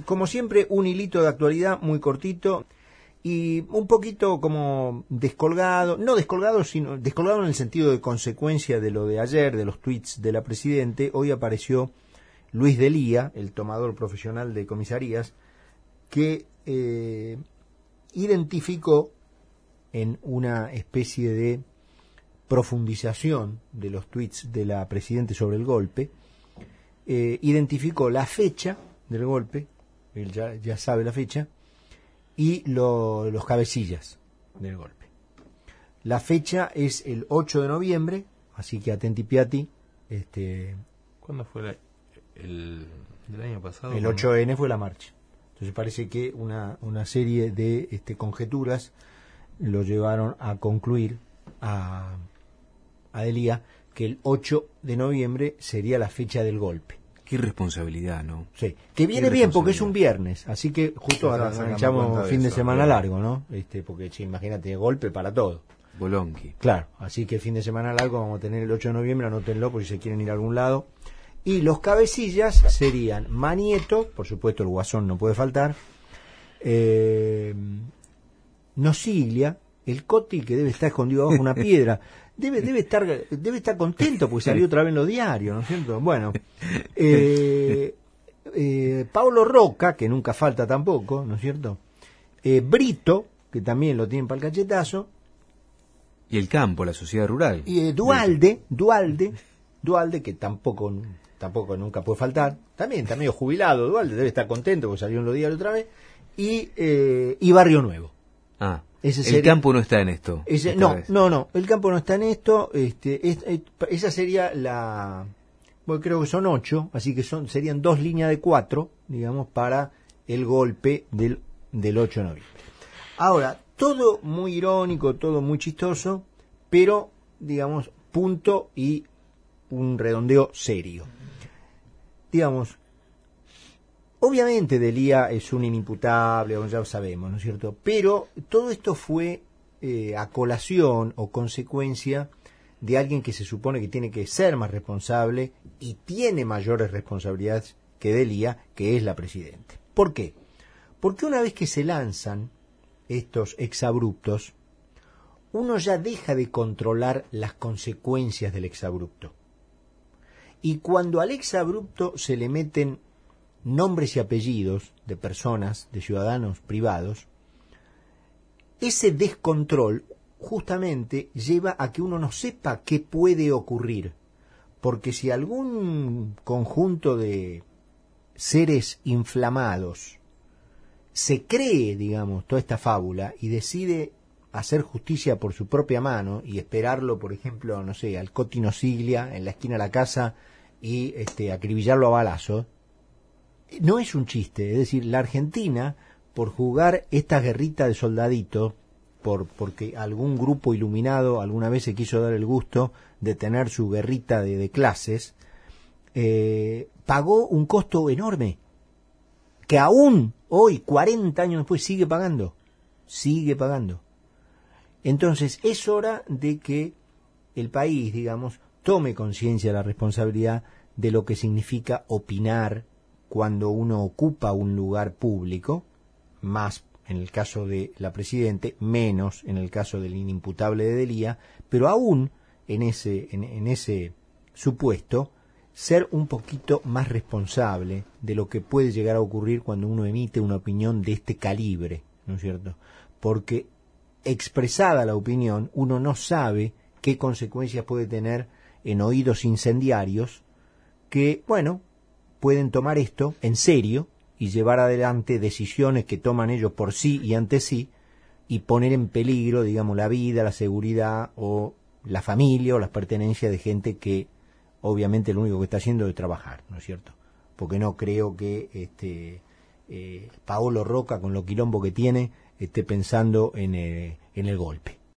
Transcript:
como siempre, un hilito de actualidad muy cortito y un poquito como descolgado, no descolgado, sino descolgado en el sentido de consecuencia de lo de ayer, de los tweets de la Presidente. Hoy apareció Luis Delía, el tomador profesional de comisarías, que identificó en una especie de profundización de los tweets de la Presidente sobre el golpe, identificó la fecha del golpe, él ya sabe la fecha, y los cabecillas del golpe. La fecha es el 8 de noviembre, así que atenti piati. ¿Cuándo fue el del año pasado? El 8N fue la marcha. Entonces parece que una serie de conjeturas lo llevaron a concluir a Delía que el 8 de noviembre sería la fecha del golpe. Qué irresponsabilidad, ¿no? Sí, que viene bien porque es un viernes, así que justo echamos fin de semana largo, ¿no? Porque imagínate, golpe para todo. Bolonqui. Claro, así que fin de semana largo vamos a tener el 8 de noviembre, anótenlo por si se quieren ir a algún lado. Y los cabecillas serían Manieto, por supuesto el Guasón no puede faltar, Nosiglia, el Coti que debe estar escondido bajo una piedra, debe estar contento porque salió otra vez en los diarios, ¿no es cierto? Bueno, Pablo Roca, que nunca falta tampoco, ¿no es cierto? Brito, que también lo tienen para el cachetazo. Y el campo, la sociedad rural. Y Dualde, que tampoco nunca puede faltar. También está medio jubilado, Dualde debe estar contento porque salió en los diarios otra vez. Y Barrio Nuevo. El campo no está en esto. No, el campo no está en esto. Esa sería la... Bueno, creo que son 8, así que serían 2 líneas de 4, digamos, para el golpe del 8 de noviembre. Ahora, todo muy irónico, todo muy chistoso, pero, digamos, punto y un redondeo serio. Digamos, obviamente Delía es un inimputable, ya lo sabemos, ¿no es cierto? Pero todo esto fue a colación o consecuencia de alguien que se supone que tiene que ser más responsable y tiene mayores responsabilidades que Delía, que es la Presidente. ¿Por qué? Porque una vez que se lanzan estos exabruptos, uno ya deja de controlar las consecuencias del exabrupto. Y cuando al exabrupto se le meten nombres y apellidos de personas, de ciudadanos privados, ese descontrol justamente lleva a que uno no sepa qué puede ocurrir. Porque si algún conjunto de seres inflamados se cree, digamos, toda esta fábula y decide hacer justicia por su propia mano y esperarlo, por ejemplo, no sé, al Coti Nosiglia en la esquina de la casa y acribillarlo a balazos, no es un chiste. Es decir, la Argentina, por jugar esta guerrita de soldaditos, porque algún grupo iluminado alguna vez se quiso dar el gusto de tener su guerrita de clases, pagó un costo enorme, que aún hoy, 40 años después, sigue pagando. Entonces, es hora de que el país, digamos, tome conciencia de la responsabilidad de lo que significa opinar cuando uno ocupa un lugar público, más en el caso de la Presidente, menos en el caso del inimputable de Delía, pero aún en ese supuesto, ser un poquito más responsable de lo que puede llegar a ocurrir cuando uno emite una opinión de este calibre, ¿no es cierto? Porque expresada la opinión, uno no sabe qué consecuencias puede tener en oídos incendiarios que, bueno, pueden tomar esto en serio y llevar adelante decisiones que toman ellos por sí y ante sí y poner en peligro, digamos, la vida, la seguridad o la familia o las pertenencias de gente que obviamente lo único que está haciendo es trabajar, ¿no es cierto? Porque no creo que Paolo Roca, con lo quilombo que tiene, esté pensando en el golpe.